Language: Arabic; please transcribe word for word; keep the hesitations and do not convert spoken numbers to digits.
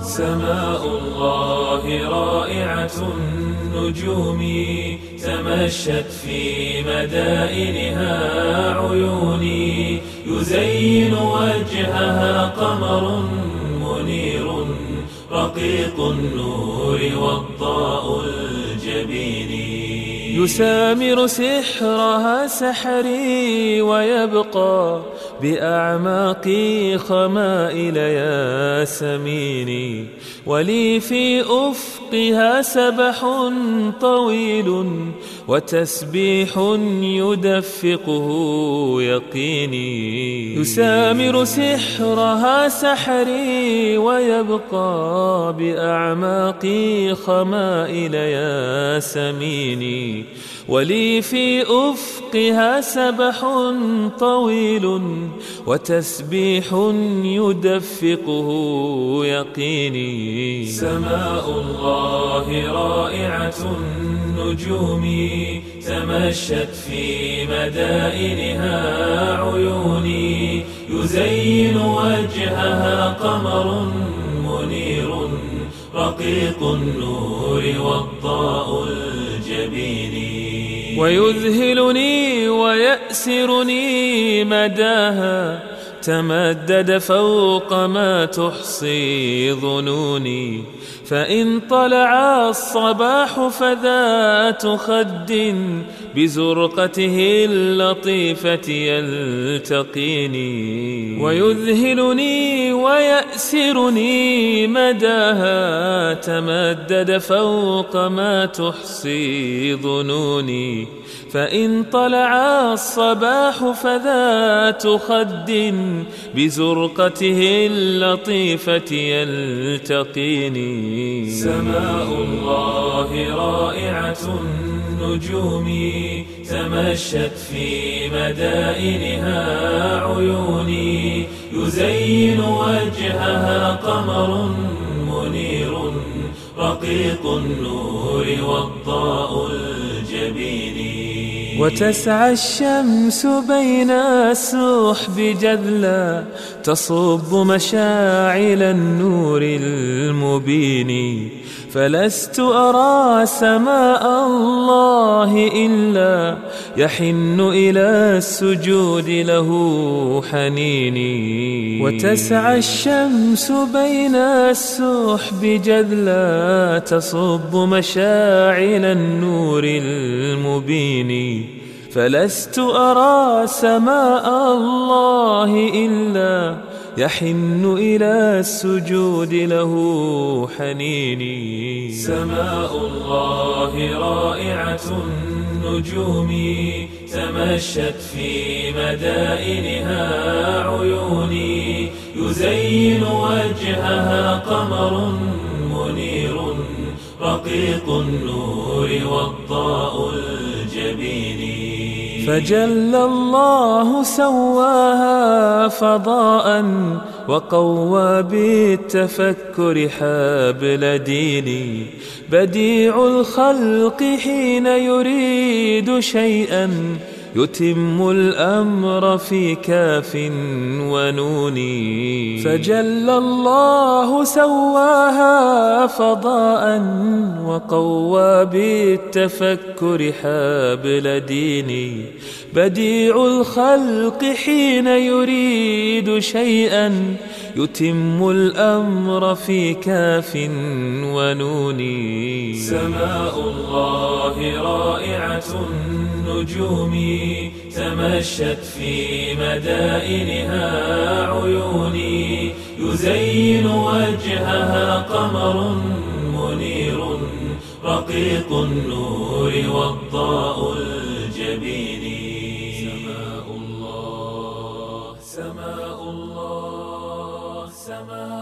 سماء الله رائعة النجوم تمشت في مدائنها عيوني، يزين وجهها قمر منير رقيق النور وضاء الجبين، يسامر سحرها سحري ويبقى بأعماقي خمائل ياسمين، ولي في أفقها سبح طويل وتسبيح يدفقه يقيني، يسامر سحرها سحري ويبقى بأعماقي خمائل ياسمين، ولي في أفقها سبح طويل وتسبيح يدفقه يقيني. سماء الله رائعة النجوم تمشت في مدائنها عيوني، يزين وجهها قمر منير رقيق النور وضاء الجبين، ويذهلني ويأسرني مداها تمدد فوق ما تحصي ظنوني، فإن طلع الصباح فذات خد بزرقته اللطيفة يلتقيني، ويذهلني ويأسرني مداها تمدد فوق ما تحصي ظنوني، فإن طلع الصباح فذات خد بزرقته اللطيفة يلتقيني. سماء الله رائعة النجوم تمشت في مدائنها عيوني، يزين وجهها قمر منير رقيق النور وضاء الجبين، وتسعى الشمس بين السحب جذلا تصب مشاعل النور المبين، فلست أرى سماء الله إلا يحن إلى السجود له حنيني، وتسعى الشمس بين السحب جذلا تصب مشاعل النور المبين، فلست أرى سماء الله إلا يحن إلى السجود له حنيني. سماء الله رائعة النجوم تمشت في مدائنها عيوني، يزين وجهها قمر منير رقيق النور وضاء الجبين، فجل الله سواها فضاء وقوى بالتفكر حبل ديني، بديع الخلق حين يريد شيئا يتم الأمر في كاف ونون، فجل الله سواها فضاء وقوى بالتفكر حبل ديني، بديع الخلق حين يريد شيئا يتم الأمر في كاف ونون. سماء الله رائعة النجوم تمشت في مدائنها عيوني، يزين وجهها قمر منير رقيق النور وضاء الجبين. سماء الله سماء الله سماء